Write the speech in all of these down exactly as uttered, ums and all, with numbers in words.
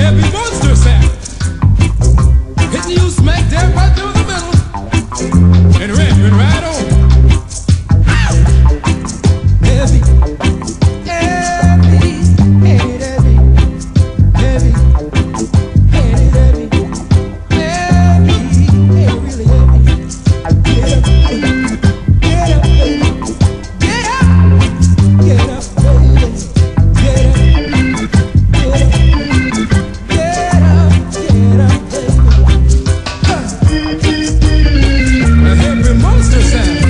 heavy monster sound. Hitting you smack dab right through the middle and ripping right on. Heavy, heavy, heavy, heavy, heavy, heavy, heavy, heavy, really heavy. Get up, baby. Get up, baby. Get up, get up, baby. Get up, get up, get up, get up, baby. A heavy monster sound.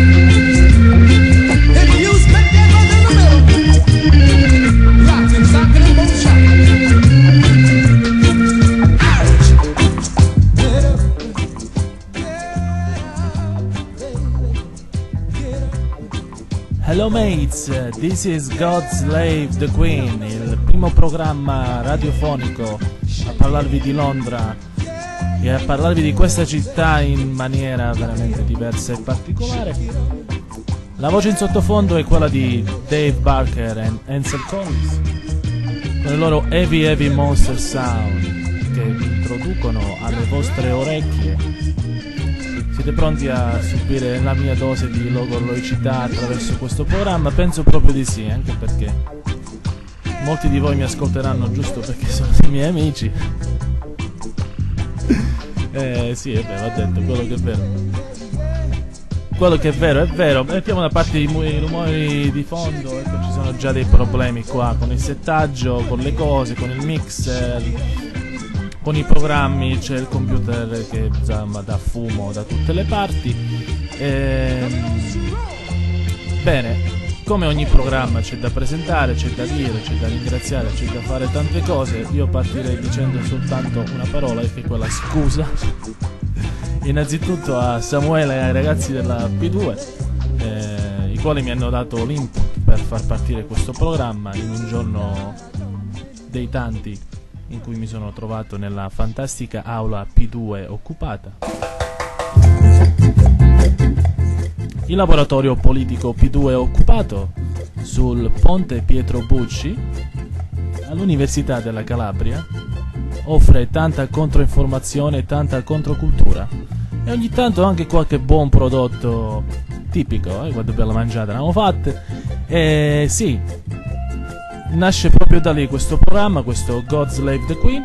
Heavy use, make that mother in the middle. Rockin', sockin', and both shockin'. Ouch! Get up, get up, get up. Hello mates, this is God Slave the Queen, il primo programma radiofonico a parlarvi di Londra e a parlarvi di questa città in maniera veramente diversa e particolare. La voce in sottofondo è quella di Dave Barker e Ansel Collins con il loro Heavy Heavy Monster Sound che vi introducono alle vostre orecchie. Siete pronti a subire la mia dose di logorloicità attraverso questo programma? Penso proprio di sì, anche perché molti di voi mi ascolteranno giusto perché sono i miei amici. Eh sì, è vero, ho detto quello che è vero. Quello che è vero, è vero. Mettiamo da parte i, mu- i rumori di fondo, ecco, ci sono già dei problemi qua con il settaggio, con le cose, con il mixer, con i programmi, c'è il computer che insomma dà fumo da tutte le parti. Ehm, bene, come ogni programma c'è da presentare, c'è da dire, c'è da ringraziare, c'è da fare tante cose. Io partirei dicendo soltanto una parola, che è quella scusa. Innanzitutto a Samuele e ai ragazzi della P due, eh, i quali mi hanno dato l'input per far partire questo programma in un giorno dei tanti in cui mi sono trovato nella fantastica aula P due occupata. Il laboratorio politico P due occupato sul ponte Pietro Bucci all'Università della Calabria offre tanta controinformazione e tanta controcultura e ogni tanto anche qualche buon prodotto tipico, eh, quando bella mangiata ne abbiamo fatte. E sì, nasce proprio da lì questo programma, questo God Slave the Queen.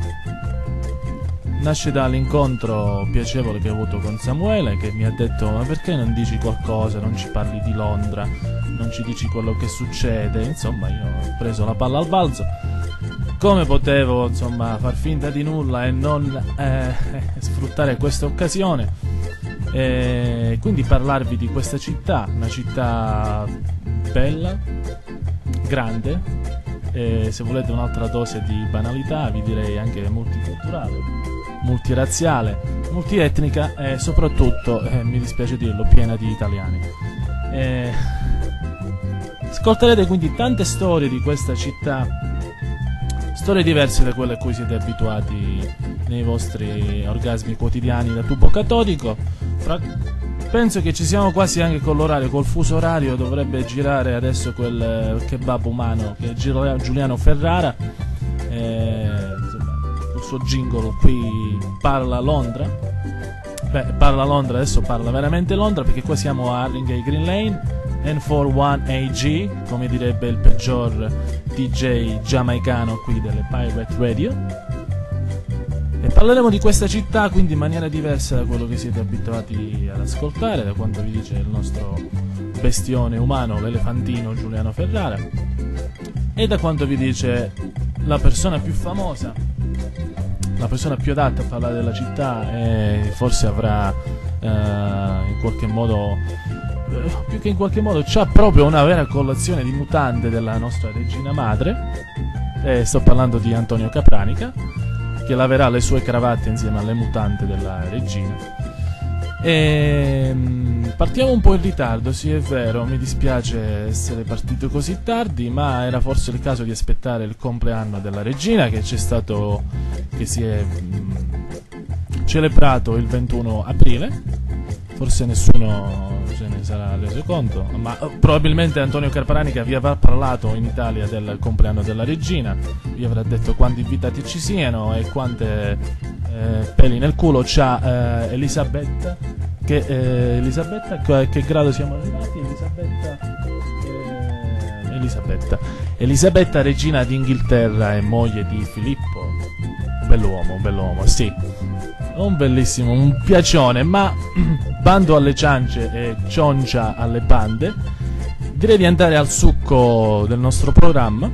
Nasce dall'incontro piacevole che ho avuto con Samuele, che mi ha detto: ma perché non dici qualcosa, non ci parli di Londra, non ci dici quello che succede? Insomma, io ho preso la palla al balzo. Come potevo, insomma, far finta di nulla e non eh, sfruttare questa occasione e quindi parlarvi di questa città, una città bella, grande, e se volete un'altra dose di banalità vi direi anche multiculturale, multirazziale, multietnica e soprattutto, eh, mi dispiace dirlo, piena di italiani. E ascolterete quindi tante storie di questa città, storie diverse da quelle a cui siete abituati nei vostri orgasmi quotidiani da tubo catodico. Fra... penso che ci siamo quasi anche con l'orario, col fuso orario dovrebbe girare adesso quel kebab umano che è Giuliano Ferrara, e, insomma, il suo jingle qui parla Londra. Beh, parla Londra, adesso parla veramente Londra, perché qua siamo a Harringay Green Lane N quarantuno A G, come direbbe il peggior D J giamaicano qui delle Pirate Radio, e parleremo di questa città quindi in maniera diversa da quello che siete abituati ad ascoltare, da quanto vi dice il nostro bestione umano, l'elefantino Giuliano Ferrara, e da quanto vi dice la persona più famosa, la persona più adatta a parlare della città, e forse avrà eh, in qualche modo, più che in qualche modo, c'ha proprio una vera collezione di mutande della nostra regina madre, e sto parlando di Antonio Capranica, che laverà le sue cravatte insieme alle mutande della regina. E partiamo un po' in ritardo, sì è vero, mi dispiace essere partito così tardi, ma era forse il caso di aspettare il compleanno della regina, che c'è stato, che si è mh, celebrato il ventuno aprile. forse nessuno se ne sarà reso conto, ma eh, probabilmente Antonio Carparanica vi avrà parlato in Italia del compleanno della regina, vi avrà detto quanti invitati ci siano e quante eh, peli nel culo c'ha eh, Elisabetta, che eh, Elisabetta, a che grado siamo arrivati? Elisabetta eh, Elisabetta Elisabetta regina d'Inghilterra e moglie di Filippo, bell'uomo, bell'uomo, sì, un bellissimo, un piacione, ma bando alle ciance e cioncia alle bande, direi di andare al succo del nostro programma,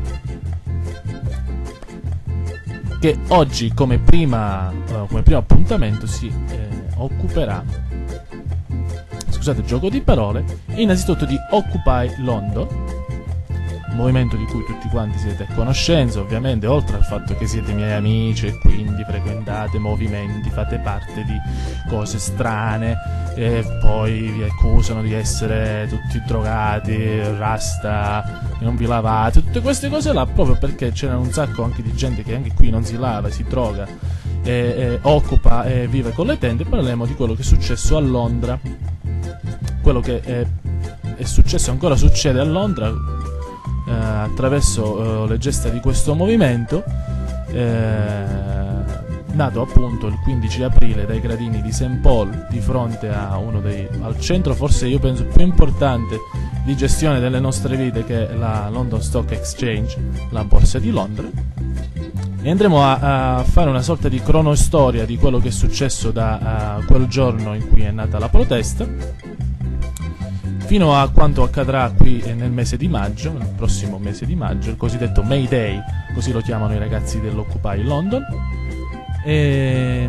che oggi come prima uh, come primo appuntamento si eh, occuperà, scusate il gioco di parole, innanzitutto di Occupy London, movimento di cui tutti quanti siete a conoscenza, ovviamente, oltre al fatto che siete miei amici e quindi frequentate movimenti, fate parte di cose strane e poi vi accusano di essere tutti drogati, rasta, che non vi lavate, tutte queste cose là, proprio perché c'erano un sacco anche di gente che anche qui non si lava, si droga, e, e occupa e vive con le tende. Parleremo di quello che è successo a Londra, quello che è, è successo, ancora succede a Londra, Eh, attraverso eh, le gesta di questo movimento, eh, nato appunto il quindici aprile dai gradini di Saint Paul, di fronte a uno dei, al centro forse io penso più importante di gestione delle nostre vite, che è la London Stock Exchange, la borsa di Londra, e andremo a, a fare una sorta di cronostoria di quello che è successo da uh, quel giorno in cui è nata la protesta fino a quanto accadrà qui nel mese di maggio, nel prossimo mese di maggio, il cosiddetto May Day, così lo chiamano i ragazzi dell'Occupy London. E,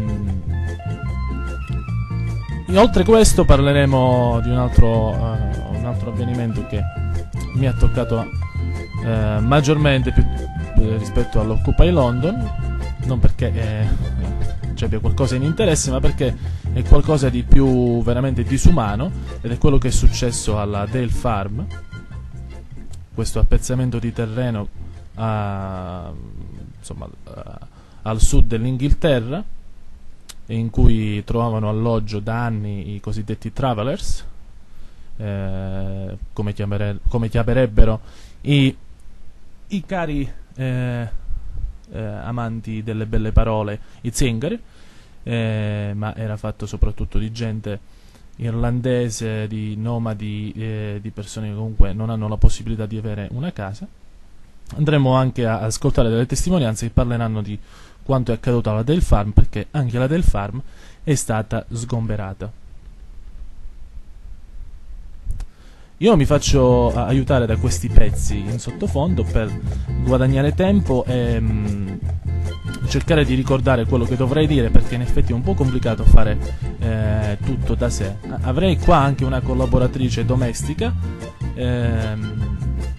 oltre questo parleremo di un altro, uh, un altro avvenimento che mi ha toccato uh, maggiormente più, uh, rispetto all'Occupy London, non perché eh, ci abbia qualcosa in interesse, ma perché è qualcosa di più veramente disumano, ed è quello che è successo alla Dale Farm, questo appezzamento di terreno a, insomma, a, al sud dell'Inghilterra, in cui trovavano alloggio da anni i cosiddetti travelers, eh, come, chiamere, come chiamerebbero i, i cari eh, eh, amanti delle belle parole, i zingari. Eh, ma era fatto soprattutto di gente irlandese, di nomadi, eh, di persone che comunque non hanno la possibilità di avere una casa. Andremo anche a ascoltare delle testimonianze che parleranno di quanto è accaduto alla Dale Farm, perché anche la Dale Farm è stata sgomberata. Io mi faccio aiutare da questi pezzi in sottofondo per guadagnare tempo e mh, cercare di ricordare quello che dovrei dire, perché in effetti è un po' complicato fare eh, tutto da sé. Avrei qua anche una collaboratrice domestica, ehm,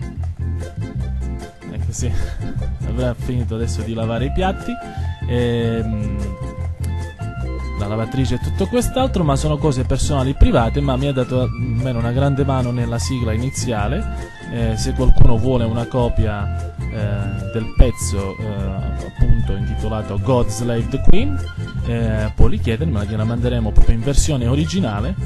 ecco, sì, avrà finito adesso di lavare i piatti, ehm, la lavatrice e tutto quest'altro, ma sono cose personali private, ma mi ha dato almeno una grande mano nella sigla iniziale. Eh, se qualcuno vuole una copia eh, del pezzo eh, appunto intitolato God Slave the Queen, eh, può richiedermela, gliela manderemo proprio in versione originale.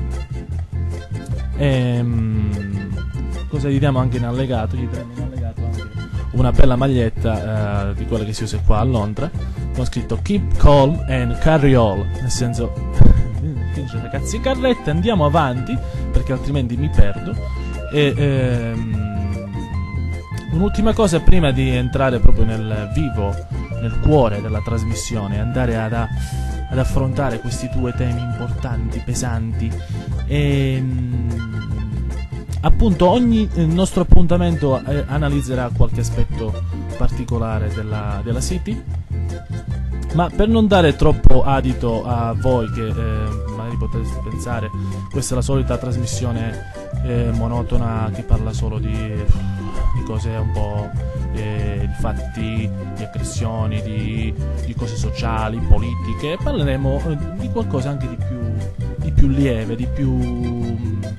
E, mh, cosa gli diamo anche in allegato? Gli daremo in allegato anche una bella maglietta eh, di quella che si usa qua a Londra, con scritto Keep Calm and Carry On, nel senso finge ragazzi carrette, andiamo avanti perché altrimenti mi perdo. E ehm, un'ultima cosa prima di entrare proprio nel vivo, nel cuore della trasmissione, andare ad, a, ad affrontare questi due temi importanti, pesanti. E appunto ogni nostro appuntamento eh, analizzerà qualche aspetto particolare della, della City, ma per non dare troppo adito a voi che eh, magari potreste pensare questa è la solita trasmissione eh, monotona che parla solo di, di cose un po' eh, di fatti, di aggressioni, di, di cose sociali, politiche, parleremo eh, di qualcosa anche di più, di più lieve, di più mh,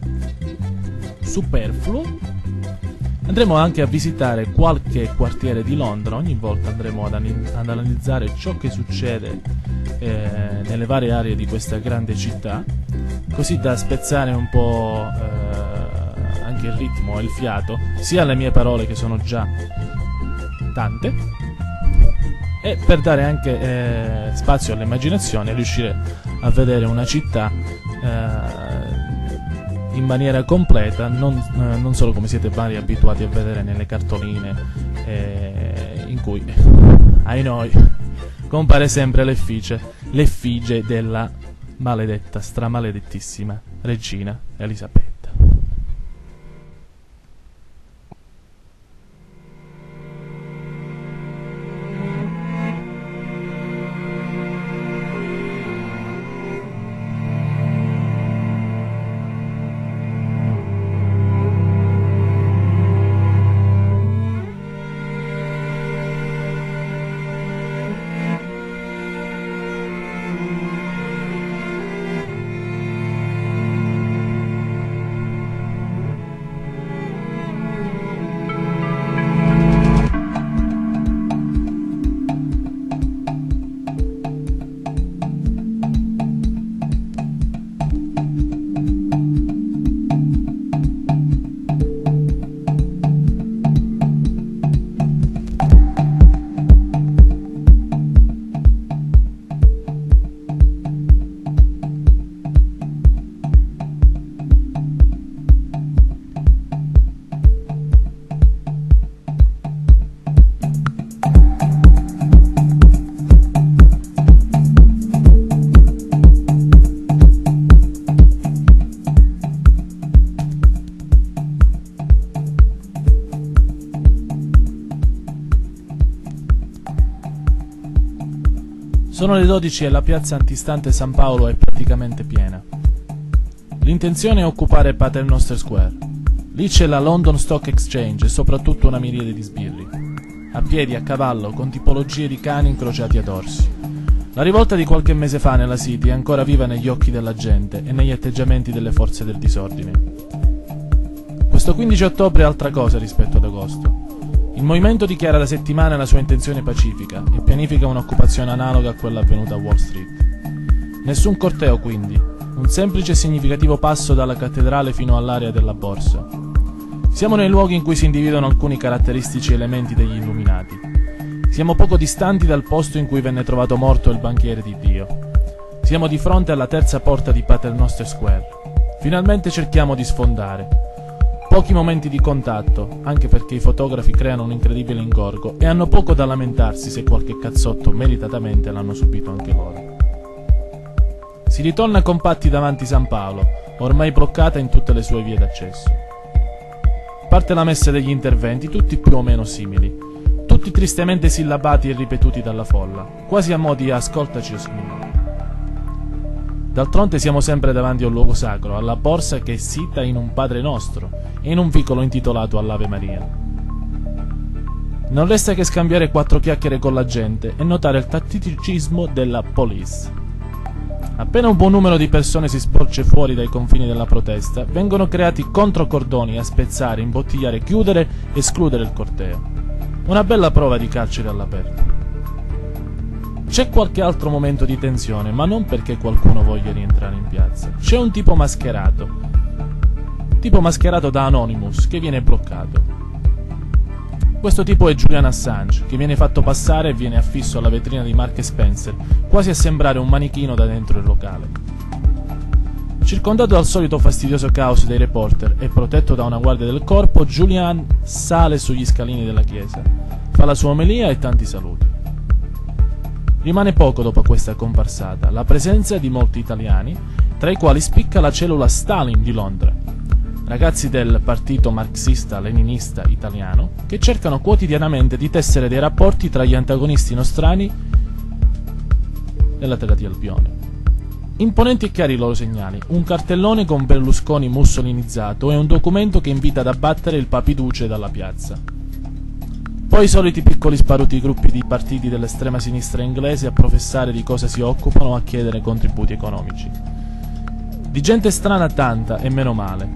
superfluo. Andremo anche a visitare qualche quartiere di Londra, ogni volta andremo ad, ad analizzare ciò che succede eh, nelle varie aree di questa grande città, così da spezzare un po' eh, anche il ritmo e il fiato, sia alle mie parole che sono già tante, e per dare anche eh, spazio all'immaginazione e riuscire a vedere una città eh, in maniera completa, non, eh, non solo come siete vari abituati a vedere nelle cartoline eh, in cui, ai noi, compare sempre l'effigie, l'effigie della maledetta, stramaledettissima regina Elisabetta. Sono le dodici e la piazza antistante San Paolo è praticamente piena. L'intenzione è occupare Paternoster Square. Lì c'è la London Stock Exchange e soprattutto una miriade di sbirri, a piedi, a cavallo, con tipologie di cani incrociati ad orsi. La rivolta di qualche mese fa nella City è ancora viva negli occhi della gente e negli atteggiamenti delle forze del disordine. Questo quindici ottobre è altra cosa rispetto ad agosto. Il movimento dichiara da settimane la sua intenzione pacifica e pianifica un'occupazione analoga a quella avvenuta a Wall Street. Nessun corteo, quindi, un semplice e significativo passo dalla cattedrale fino all'area della borsa. Siamo nei luoghi in cui si individuano alcuni caratteristici elementi degli Illuminati. Siamo poco distanti dal posto in cui venne trovato morto il banchiere di Dio. Siamo di fronte alla terza porta di Paternoster Square. Finalmente cerchiamo di sfondare. Pochi momenti di contatto, anche perché i fotografi creano un incredibile ingorgo e hanno poco da lamentarsi se qualche cazzotto meritatamente l'hanno subito anche loro. Si ritorna compatti davanti San Paolo, ormai bloccata in tutte le sue vie d'accesso. Parte la messa degli interventi, tutti più o meno simili, tutti tristemente sillabati e ripetuti dalla folla, quasi a mo' di ascoltaci o Signore. D'altronde siamo sempre davanti a un luogo sacro, alla borsa che è sita in un Padre Nostro e in un vicolo intitolato all'Ave Maria. Non resta che scambiare quattro chiacchiere con la gente e notare il tatticismo della police. Appena un buon numero di persone si sporge fuori dai confini della protesta, vengono creati controcordoni a spezzare, imbottigliare, chiudere e escludere il corteo. Una bella prova di carcere all'aperto. C'è qualche altro momento di tensione, ma non perché qualcuno voglia rientrare in piazza. C'è un tipo mascherato, tipo mascherato da Anonymous, che viene bloccato. Questo tipo è Julian Assange, che viene fatto passare e viene affisso alla vetrina di Mark e Spencer, quasi a sembrare un manichino da dentro il locale. Circondato dal solito fastidioso caos dei reporter e protetto da una guardia del corpo, Julian sale sugli scalini della chiesa, fa la sua omelia e tanti saluti. Rimane poco dopo questa comparsata, la presenza di molti italiani, tra i quali spicca la cellula Stalin di Londra, ragazzi del partito marxista-leninista italiano, che cercano quotidianamente di tessere dei rapporti tra gli antagonisti nostrani nella terra di Albione. Imponenti e chiari i loro segnali, un cartellone con Berlusconi mussolinizzato e un documento che invita ad abbattere il papiduce dalla piazza. Poi i soliti piccoli sparuti gruppi di partiti dell'estrema sinistra inglese a professare di cosa si occupano o a chiedere contributi economici. Di gente strana tanta e meno male.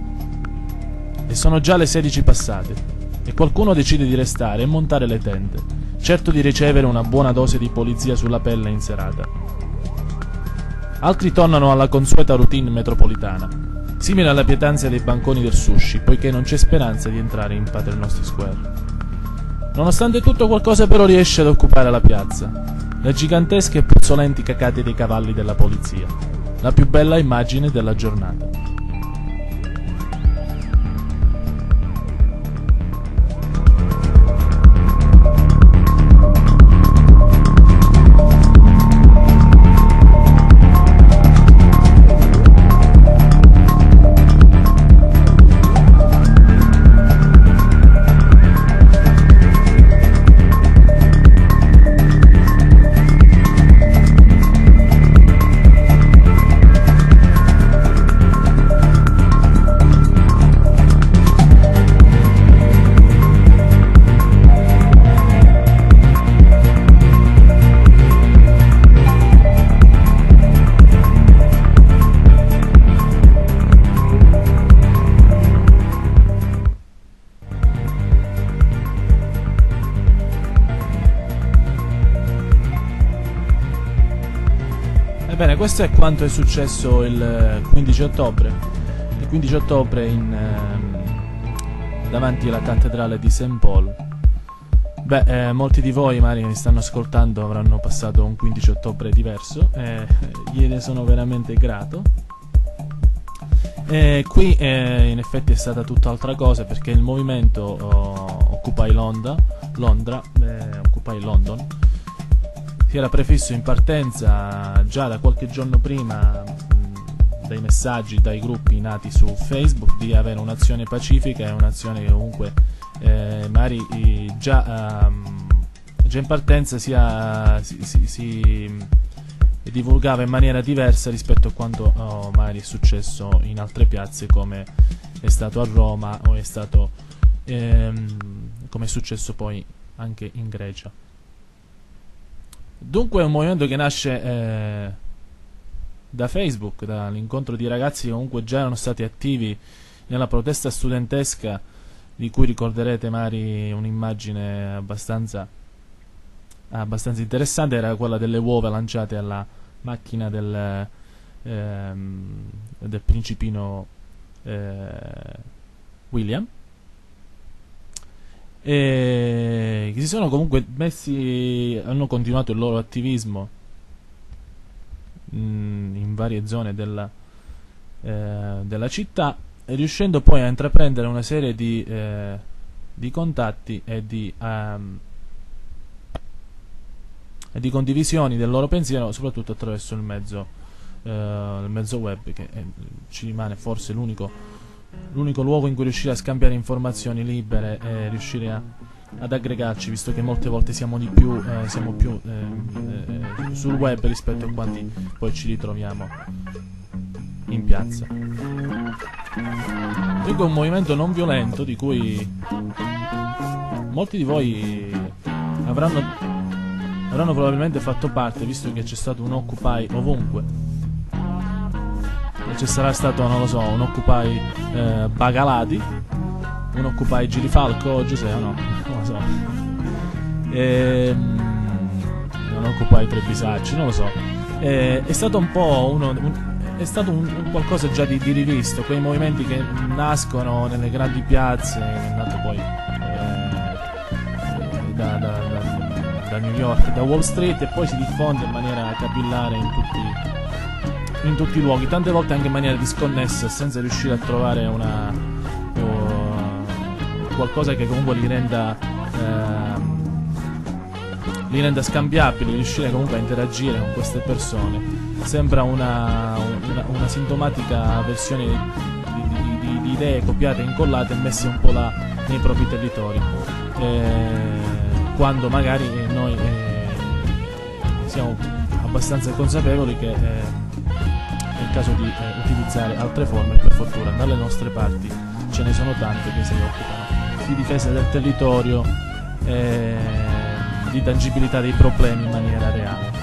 E sono già le sedici passate, e qualcuno decide di restare e montare le tende, certo di ricevere una buona dose di polizia sulla pelle in serata. Altri tornano alla consueta routine metropolitana, simile alla pietanza dei banconi del sushi, poiché non c'è speranza di entrare in Paternoster Square. Nonostante tutto, qualcosa però riesce ad occupare la piazza: le gigantesche e puzzolenti cacate dei cavalli della polizia, la più bella immagine della giornata. Bene, questo è quanto è successo il quindici ottobre. Il quindici ottobre in, ehm, davanti alla cattedrale di Saint Paul. Beh, eh, molti di voi magari mi stanno ascoltando avranno passato un quindici ottobre diverso, e gliene sono veramente grato. E qui eh, in effetti è stata tutt'altra cosa, perché il movimento oh, Occupy Londra, Londra eh, Occupy London si era prefisso in partenza già da qualche giorno prima, mh, dai messaggi, dai gruppi nati su Facebook, di avere un'azione pacifica e un'azione che comunque eh, magari eh, già, um, già in partenza sia, si, si, si divulgava in maniera diversa rispetto a quanto oh, magari è successo in altre piazze, come è stato a Roma o è stato ehm, come è successo poi anche in Grecia. Dunque è un movimento che nasce eh, da Facebook, dall'incontro di ragazzi che comunque già erano stati attivi nella protesta studentesca, di cui ricorderete magari un'immagine abbastanza, abbastanza interessante, era quella delle uova lanciate alla macchina del, ehm, del principino eh, William. E che si sono comunque messi, hanno continuato il loro attivismo mh, in varie zone della, eh, della città, e riuscendo poi a intraprendere una serie di, eh, di contatti e di, um, e di condivisioni del loro pensiero, soprattutto attraverso il mezzo, eh, il mezzo web, che è, ci rimane forse l'unico l'unico luogo in cui riuscire a scambiare informazioni libere e riuscire a, ad aggregarci, visto che molte volte siamo di più eh, siamo più eh, eh, sul web rispetto a quanti poi ci ritroviamo in piazza. Dunque è un movimento non violento di cui molti di voi avranno avranno probabilmente fatto parte, visto che c'è stato un Occupy ovunque. Ci sarà stato, non lo so, un Occupy eh, Bagalati, un Occupy Girifalco, Giuseppe, no, non lo so, e, un Occupy Trebisacci, non lo so. E, è stato un po' uno, un, è stato un, un qualcosa già di, di rivisto, quei movimenti che nascono nelle grandi piazze, è nato poi eh, da, da, da, da New York, da Wall Street, e poi si diffonde in maniera capillare in tutti in tutti i luoghi, tante volte anche in maniera disconnessa, senza riuscire a trovare una uh, qualcosa che comunque li renda uh, li renda scambiabili, riuscire comunque a interagire con queste persone. Sembra una, una, una sintomatica versione di, di, di, di idee copiate, incollate e messe un po' là nei propri territori, eh, quando magari noi eh, siamo abbastanza consapevoli che eh, è il caso di eh, utilizzare altre forme. Per fortuna dalle nostre parti ce ne sono tante che si occupano di difesa del territorio e di tangibilità dei problemi in maniera reale.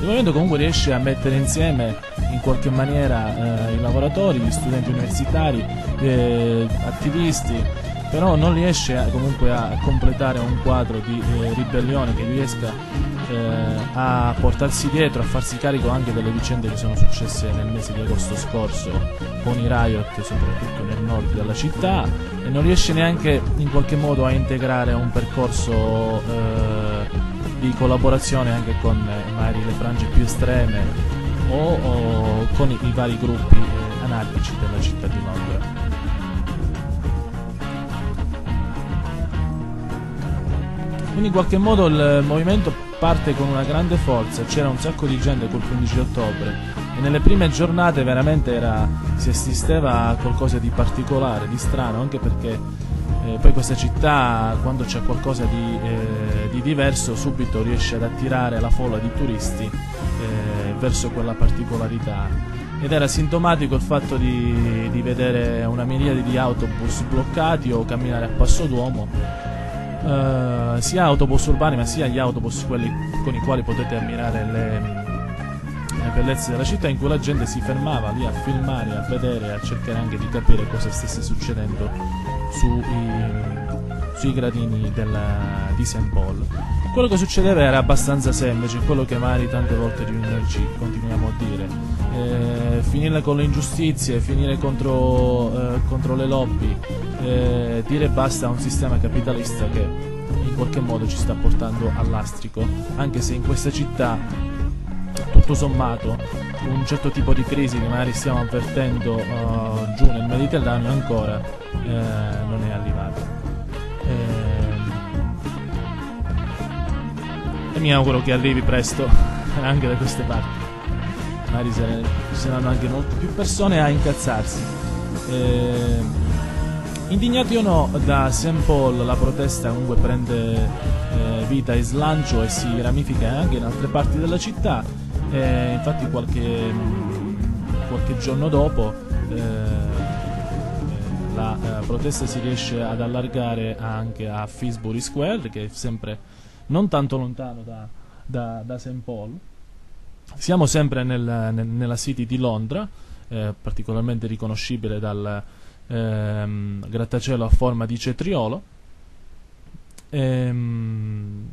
movimento comunque riesce a mettere insieme in qualche maniera eh, i lavoratori, gli studenti universitari, eh, attivisti, però non riesce a, comunque a completare un quadro di eh, ribellione che riesca eh, a portarsi dietro, a farsi carico anche delle vicende che sono successe nel mese di agosto scorso con i riot soprattutto nel nord della città, e non riesce neanche in qualche modo a integrare un percorso eh, di collaborazione anche con eh, magari le frange più estreme o, o con i, i vari gruppi eh, anarchici della città di Londra. Quindi in qualche modo il movimento parte con una grande forza, c'era un sacco di gente quel quindici ottobre e nelle prime giornate veramente era, si assisteva a qualcosa di particolare, di strano, anche perché eh, poi questa città quando c'è qualcosa di, eh, di diverso subito riesce ad attirare la folla di turisti eh, verso quella particolarità, ed era sintomatico il fatto di, di vedere una miriade di autobus bloccati o camminare a passo d'uomo. Uh, sia autobus urbani ma sia gli autobus quelli con i quali potete ammirare le, le bellezze della città, in cui la gente si fermava lì a filmare, a vedere, a cercare anche di capire cosa stesse succedendo sui, sui gradini della, di Saint Paul. Quello che succedeva era abbastanza semplice, quello che magari tante volte riunirci continuiamo a dire, eh, finire con le ingiustizie, finire contro, eh, contro le lobby, eh, dire basta a un sistema capitalista che in qualche modo ci sta portando all'astrico, anche se in questa città tutto sommato un certo tipo di crisi che magari stiamo avvertendo uh, giù nel Mediterraneo ancora eh, non è arrivato. Eh, e mi auguro che arrivi presto anche da queste parti, magari ci saranno anche molte più persone a incazzarsi. Eh, indignati o no, da Saint Paul la protesta comunque prende eh, vita e slancio e si ramifica anche in altre parti della città. Eh, infatti qualche, qualche giorno dopo eh, la eh, protesta si riesce ad allargare anche a Finsbury Square, che è sempre non tanto lontano da, da, da Saint Paul. Siamo sempre nel, nel, nella City di Londra, eh, particolarmente riconoscibile dal ehm, grattacielo a forma di cetriolo. Ehm,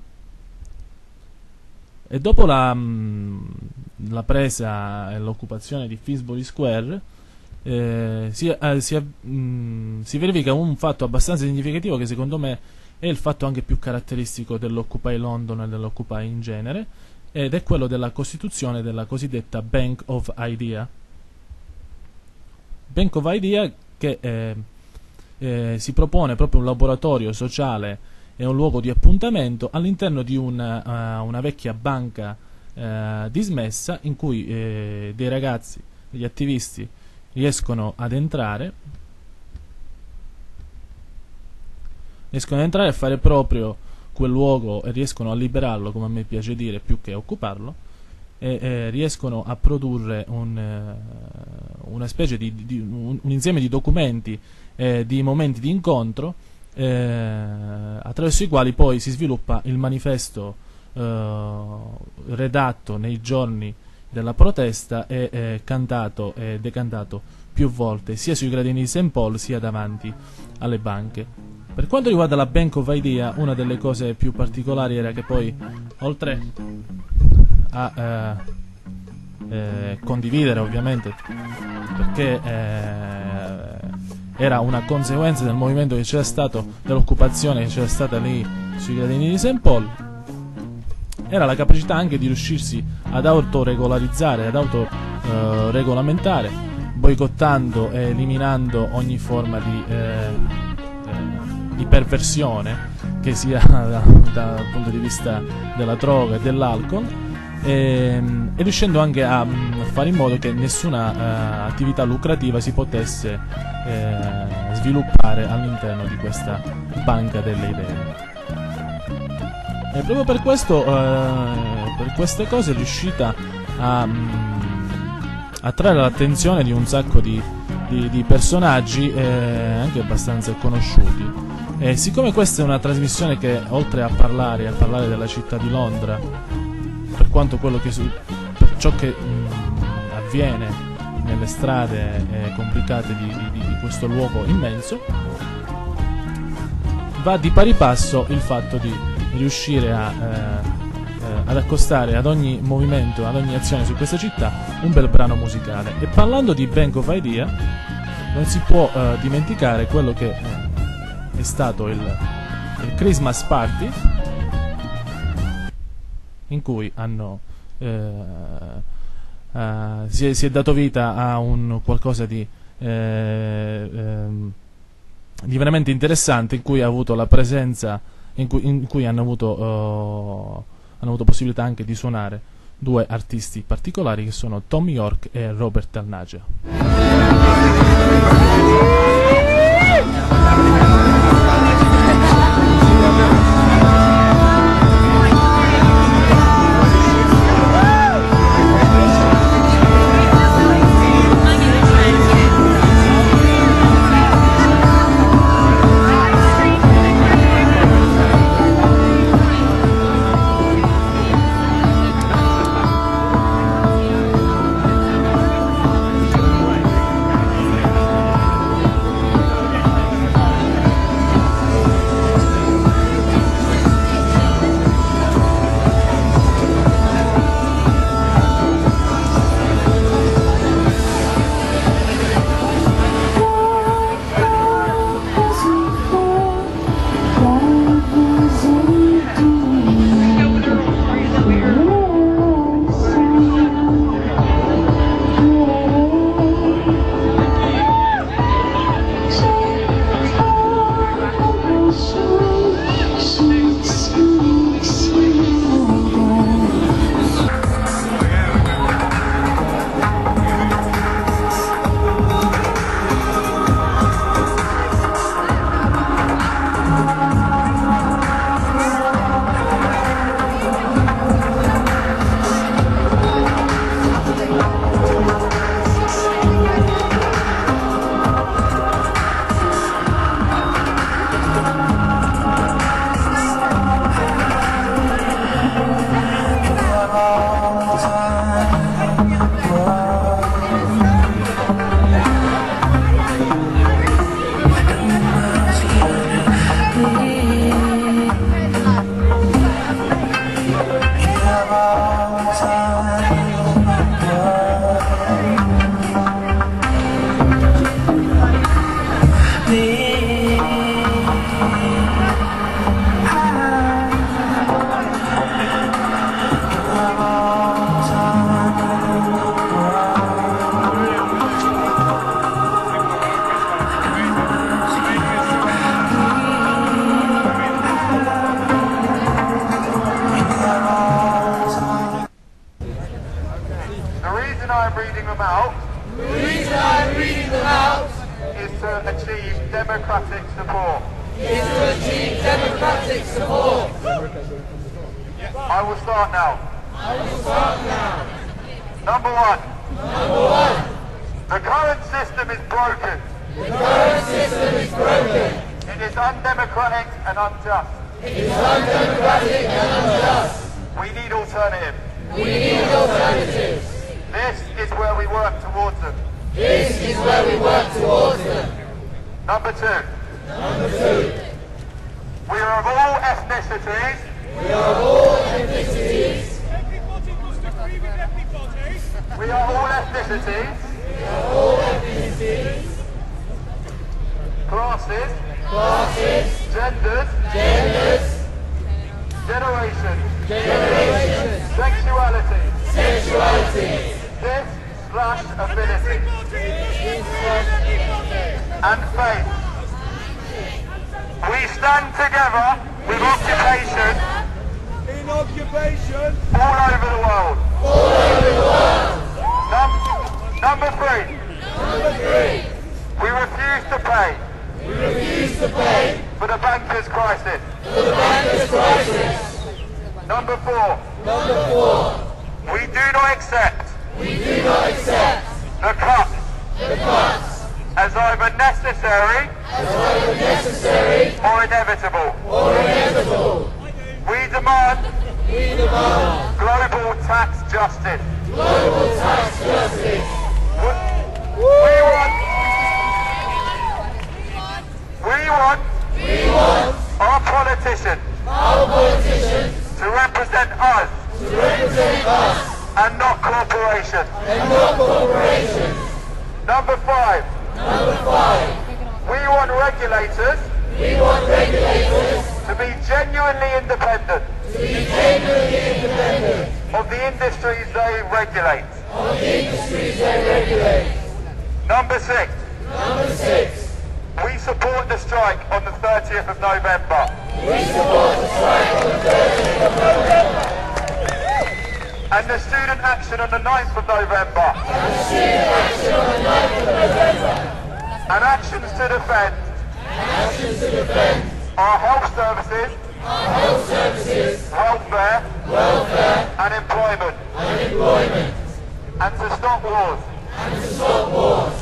e dopo la, la presa e l'occupazione di Finsbury Square eh, si, eh, si, mh, si verifica un fatto abbastanza significativo, che secondo me è il fatto anche più caratteristico dell'Occupy London e dell'Occupy in genere, ed è quello della costituzione della cosiddetta Bank of Idea. Bank of Idea che eh, eh, si propone proprio un laboratorio sociale e un luogo di appuntamento all'interno di una, uh, una vecchia banca uh, dismessa, in cui eh, dei ragazzi, degli attivisti riescono ad entrare riescono ad entrare a fare proprio quel luogo e riescono a liberarlo, come a me piace dire, più che occuparlo, e eh, riescono a produrre un, uh, una specie di, di un, un insieme di documenti, eh, di momenti di incontro, Eh, attraverso i quali poi si sviluppa il manifesto eh, redatto nei giorni della protesta e eh, cantato e decantato più volte sia sui gradini di Saint Paul sia davanti alle banche. Per quanto riguarda la Bank of Idea, una delle cose più particolari era che poi, oltre a eh, eh, condividere ovviamente, perché eh, era una conseguenza del movimento che c'era stato, dell'occupazione che c'era stata lì sui gradini di Saint Paul, era la capacità anche di riuscirsi ad autoregolarizzare, ad autoregolamentare, eh, boicottando e eliminando ogni forma di, eh, eh, di perversione, che sia da, dal punto di vista della droga e dell'alcol, e, e riuscendo anche a, a fare in modo che nessuna uh, attività lucrativa si potesse eh, sviluppare all'interno di questa banca delle idee. E proprio per questo, eh, per queste cose è riuscita a um, attrarre l'attenzione di un sacco di, di, di personaggi eh, anche abbastanza conosciuti. E siccome questa è una trasmissione che, oltre a parlare a parlare della città di Londra, per quanto quello che, su, ciò che mh, avviene nelle strade eh, complicate di, di, di questo luogo immenso, va di pari passo il fatto di riuscire a, eh, eh, ad accostare ad ogni movimento, ad ogni azione su questa città un bel brano musicale. E parlando di Bank of Idea, non si può eh, dimenticare quello che eh, è stato il, il Christmas Party, in cui hanno eh, uh, si, è, si è dato vita a un qualcosa di, eh, ehm, di veramente interessante, in cui ha avuto la presenza, in cui, in cui hanno avuto uh, hanno avuto possibilità anche di suonare due artisti particolari, che sono Tom York e Robert Al I'm reading them out. The reason I'm reading them out is to achieve democratic support. Is to achieve democratic support. I will start now. I will start now. Number one. Number one. The current system is broken. The current system is broken. It is undemocratic and unjust. It is undemocratic and unjust. We need alternatives. We need alternatives. This is where we work towards them. This is where we work towards them. Number two. Number two. We are of all ethnicities. We are of all ethnicities. Everybody must agree with everybody. We are all ethnicities. We are all ethnicities. Classes. Classes. Genders. Genders. Generations. Generations. Sexuality. Sexuality. This slash ability. And faith. We stand together with occupation In occupation. all over the world. All over the world. Num- number three. Number three. We refuse to pay We refuse to pay for the bankers' crisis. for the bankers' crisis. Number four. Number four. We do not accept We do not accept the cuts the cuts as either necessary as either necessary or inevitable. or inevitable. We demand We demand global tax justice. Global tax justice. We want, we want, We want our politicians our politicians to represent us to represent us and not corporations. and not corporations. Number five, Number five, we want regulators we want regulators to be genuinely independent to be genuinely independent of the industries they regulate. of the industries they regulate. Number six, Number six, we support the strike on the thirtieth of November. we support the strike on the thirtieth of November And the student action on the ninth of November. and student action on the ninth of November And actions to defend and actions to defend our health services, our health services, welfare welfare and employment. and employment, And to stop wars. and to stop wars.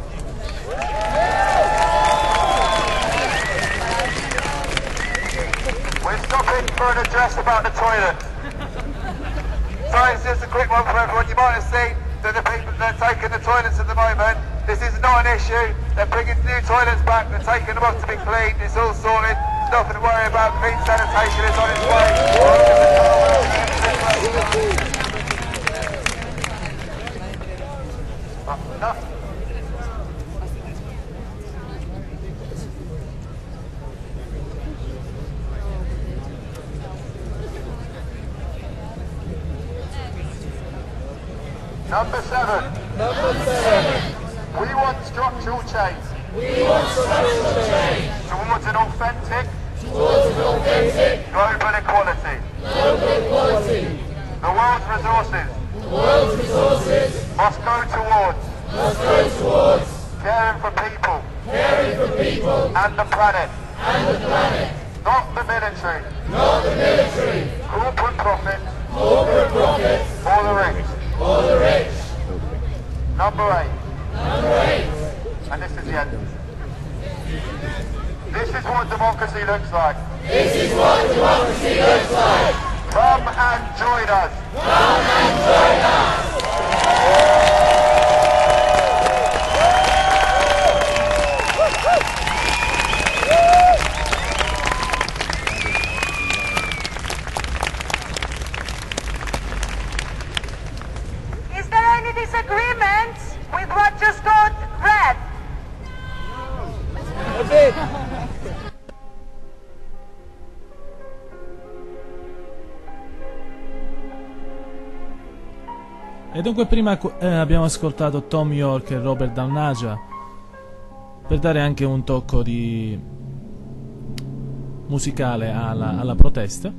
We're stopping for an address about the toilets. Sorry, it's just a quick one for everyone. You might have seen that the people that are taking the toilets at the moment, this is not an issue. They're bringing new toilets back, they're taking them off to be cleaned, it's all sorted. There's nothing to worry about. Clean sanitation is on its way. No. Number seven. Number seven, We want structural change we want structural change towards an authentic towards an authentic global equality. global equality. The world's resources The world's resources must go towards must go towards caring for people caring for people and the planet, and the planet, not the military, not the military, corporate profit, corporate profits, or the rich. or the rich. Number eight, Number eight, and this is the end. This is what democracy looks like. this is what democracy looks like. Come and join us. Come and join us. Is there any disagreement with what just got read? E dunque prima eh, abbiamo ascoltato Tom York e Robert Downaja per dare anche un tocco di musicale alla, alla protesta.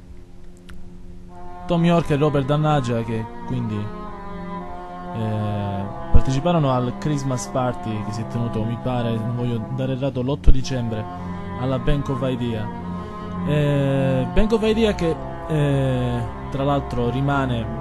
Tom York e Robert Downaja che quindi eh, parteciparono al Christmas Party che si è tenuto, mi pare, non voglio dare errato, l'otto dicembre alla Bank of Idea. Eh, Bank of Idea che eh, tra l'altro rimane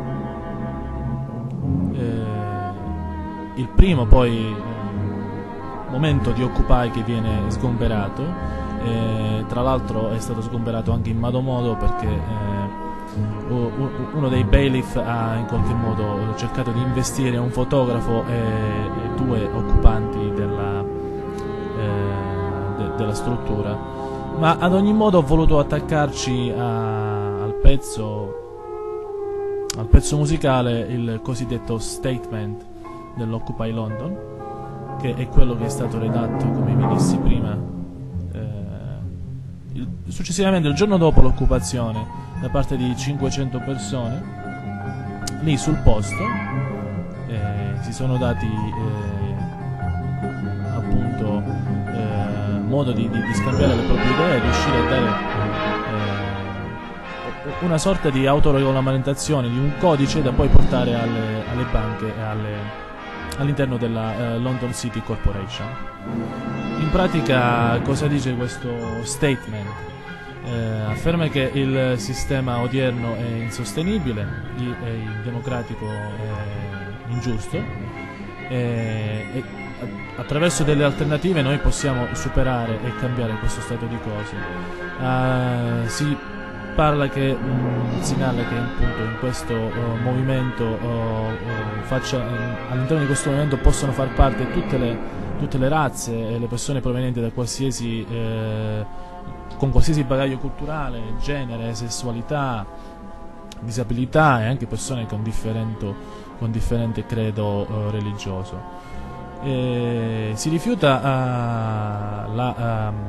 Eh, il primo poi eh, momento di Occupy che viene sgomberato, eh, tra l'altro è stato sgomberato anche in modo modo perché eh, uno dei bailiff ha in qualche modo cercato di investire un fotografo e, e due occupanti della, eh, de, della struttura, ma ad ogni modo ho voluto attaccarci a, al pezzo al pezzo musicale, il cosiddetto statement dell'Occupy London, che è quello che è stato redatto, come vi dissi prima, eh, il, successivamente il giorno dopo l'occupazione da parte di cinquecento persone lì sul posto. Eh, si sono dati eh, appunto eh, modo di, di, di scambiare le proprie idee e riuscire a dare eh, una sorta di autoregolamentazione di un codice da poi portare alle, alle banche e alle, all'interno della uh, London City Corporation. In pratica cosa dice questo statement? Eh, afferma che il sistema odierno è insostenibile, è democratico e ingiusto, e, e attraverso delle alternative noi possiamo superare e cambiare questo stato di cose. Uh, si parla che mh, il segnale che appunto in questo uh, movimento uh, uh, faccia, uh, all'interno di questo movimento possono far parte tutte le, tutte le razze e le persone provenienti da qualsiasi eh, con qualsiasi bagaglio culturale, genere, sessualità, disabilità e anche persone con differente, con differente credo uh, religioso. E si rifiuta uh, la, um,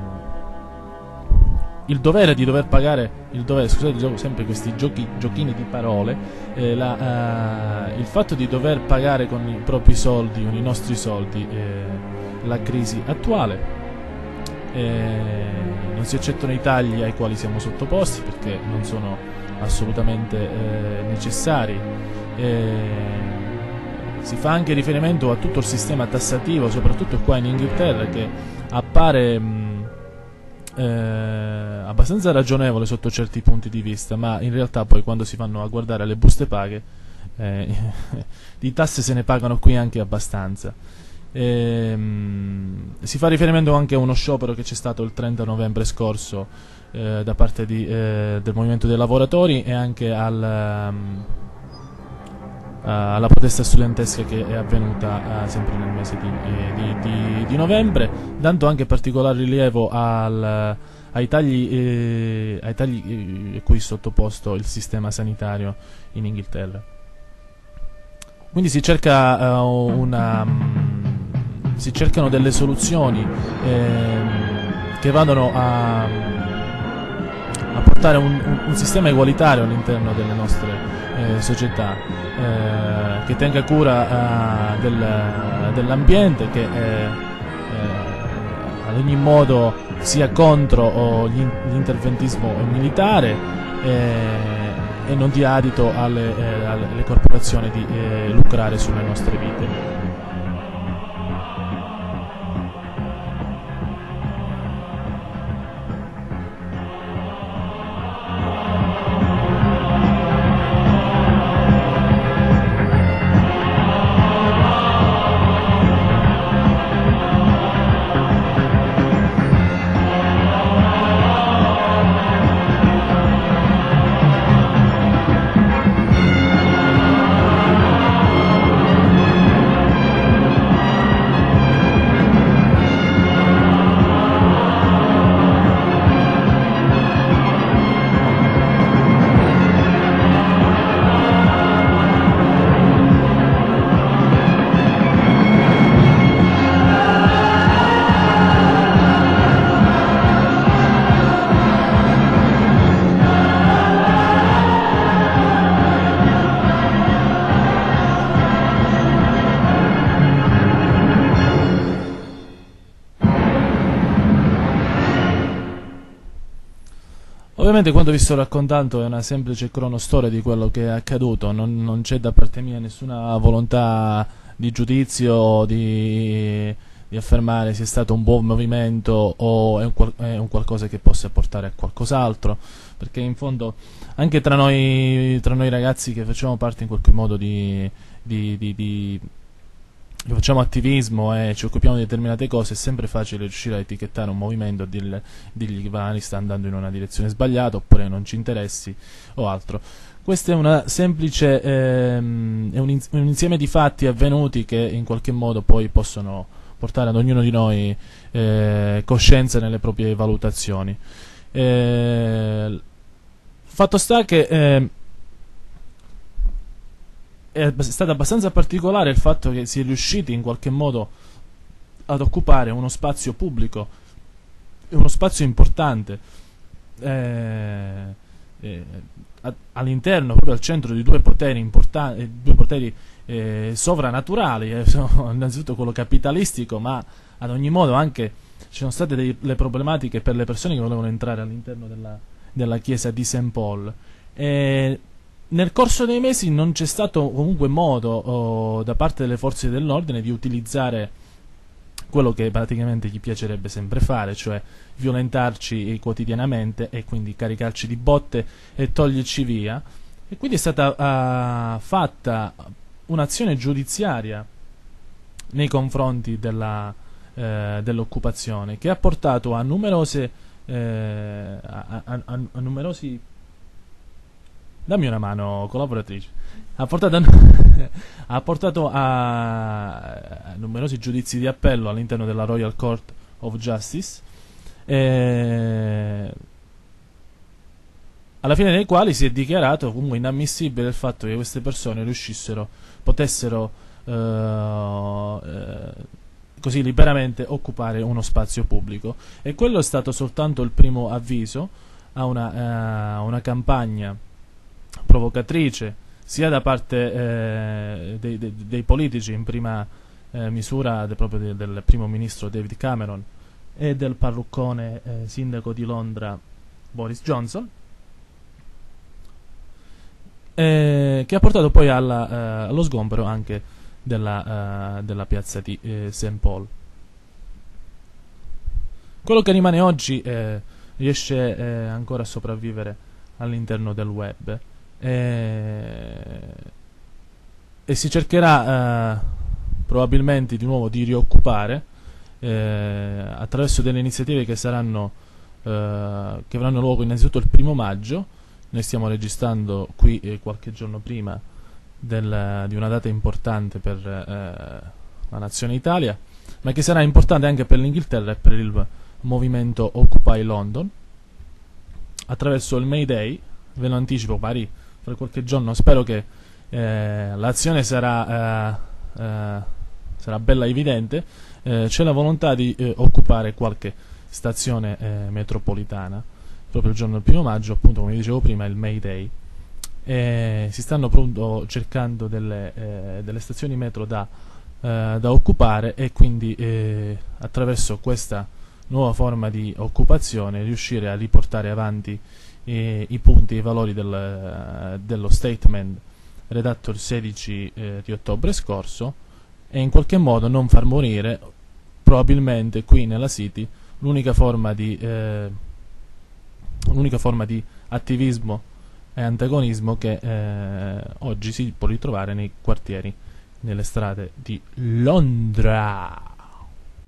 il dovere di dover pagare, il dovere, scusate, gioco sempre questi giochi, giochini di parole, eh, la, uh, il fatto di dover pagare con i propri soldi, con i nostri soldi, eh, la crisi attuale. Eh, non si accettano i tagli ai quali siamo sottoposti perché non sono assolutamente eh, necessari. Eh, si fa anche riferimento a tutto il sistema tassativo, soprattutto qua in Inghilterra, che appare mh, eh, abbastanza ragionevole sotto certi punti di vista, ma in realtà poi quando si vanno a guardare le buste paghe eh, di tasse se ne pagano qui anche abbastanza. Ehm, si fa riferimento anche a uno sciopero che c'è stato il trenta novembre scorso eh, da parte di, eh, del movimento dei lavoratori e anche al, um, alla protesta studentesca che è avvenuta uh, sempre nel mese di, di, di, di novembre, dando anche particolare rilievo al, ai tagli, eh, ai tagli eh, cui è sottoposto il sistema sanitario in Inghilterra. Quindi si cerca uh, una um, si cercano delle soluzioni eh, che vadano a, a portare un, un, un sistema egualitario all'interno delle nostre eh, società, eh, che tenga cura eh, del, dell'ambiente, che eh, eh, ad ogni modo sia contro oh, gli, l'interventismo militare eh, e non dia adito alle, eh, alle corporazioni di eh, lucrare sulle nostre vite. Ovviamente quando vi sto raccontando è una semplice cronostoria di quello che è accaduto, non, non c'è da parte mia nessuna volontà di giudizio, di, di affermare sia stato un buon movimento o è un, è un qualcosa che possa portare a qualcos'altro, perché in fondo anche tra noi, tra noi ragazzi che facciamo parte in qualche modo di... di, di, di facciamo attivismo e ci occupiamo di determinate cose, è sempre facile riuscire a etichettare un movimento e dirgli, dirgli che magari sta andando in una direzione sbagliata oppure non ci interessi o altro. Questo è una semplice ehm, è un, in, un insieme di fatti avvenuti che in qualche modo poi possono portare ad ognuno di noi eh, coscienza nelle proprie valutazioni. Eh, fatto sta che eh, è stato abbastanza particolare il fatto che si è riusciti in qualche modo ad occupare uno spazio pubblico, uno spazio importante eh, eh, all'interno, proprio al centro di due poteri importanti, due poteri eh, sovranaturali, eh, innanzitutto quello capitalistico, ma ad ogni modo anche ci sono state delle problematiche per le persone che volevano entrare all'interno della, della chiesa di Saint Paul. Eh, Nel corso dei mesi non c'è stato comunque modo oh, da parte delle forze dell'ordine di utilizzare quello che praticamente gli piacerebbe sempre fare, cioè violentarci quotidianamente e quindi caricarci di botte e toglierci via. E quindi è stata uh, fatta un'azione giudiziaria nei confronti della, eh, dell'occupazione, che ha portato a numerose eh, a, a, a, a numerosi dammi una mano, collaboratrice. Ha portato, ha portato a, a numerosi giudizi di appello all'interno della Royal Court of Justice, eh, alla fine dei quali si è dichiarato comunque inammissibile il fatto che queste persone riuscissero, potessero eh, eh, così liberamente occupare uno spazio pubblico. E quello è stato soltanto il primo avviso a una, uh, una campagna provocatrice sia da parte eh, dei, dei, dei politici, in prima eh, misura de, proprio de, del primo ministro David Cameron e del parruccone eh, sindaco di Londra Boris Johnson, eh, che ha portato poi alla, eh, allo sgombero anche della, uh, della piazza di eh, Saint Paul. Quello che rimane oggi eh, riesce eh, ancora a sopravvivere all'interno del web, e, e si cercherà eh, probabilmente di nuovo di rioccupare eh, attraverso delle iniziative che saranno eh, che avranno luogo innanzitutto il primo maggio. Noi stiamo registrando qui eh, qualche giorno prima del, di una data importante per eh, la nazione Italia, ma che sarà importante anche per l'Inghilterra e per il movimento Occupy London, attraverso il May Day. Ve lo anticipo, pari fra qualche giorno, spero che eh, l'azione sarà, eh, eh, sarà bella evidente. Eh, c'è la volontà di eh, occupare qualche stazione eh, metropolitana proprio il giorno del primo maggio, appunto come dicevo prima, il May Day. E si stanno appunto cercando delle, eh, delle stazioni metro da, eh, da occupare, e quindi eh, attraverso questa nuova forma di occupazione riuscire a riportare avanti eh, i punti e i valori del, dello statement redatto il sedici eh, di ottobre scorso, e in qualche modo non far morire probabilmente qui nella City l'unica forma di eh, l'unica forma di attivismo e antagonismo che eh, oggi si può ritrovare nei quartieri, nelle strade di Londra.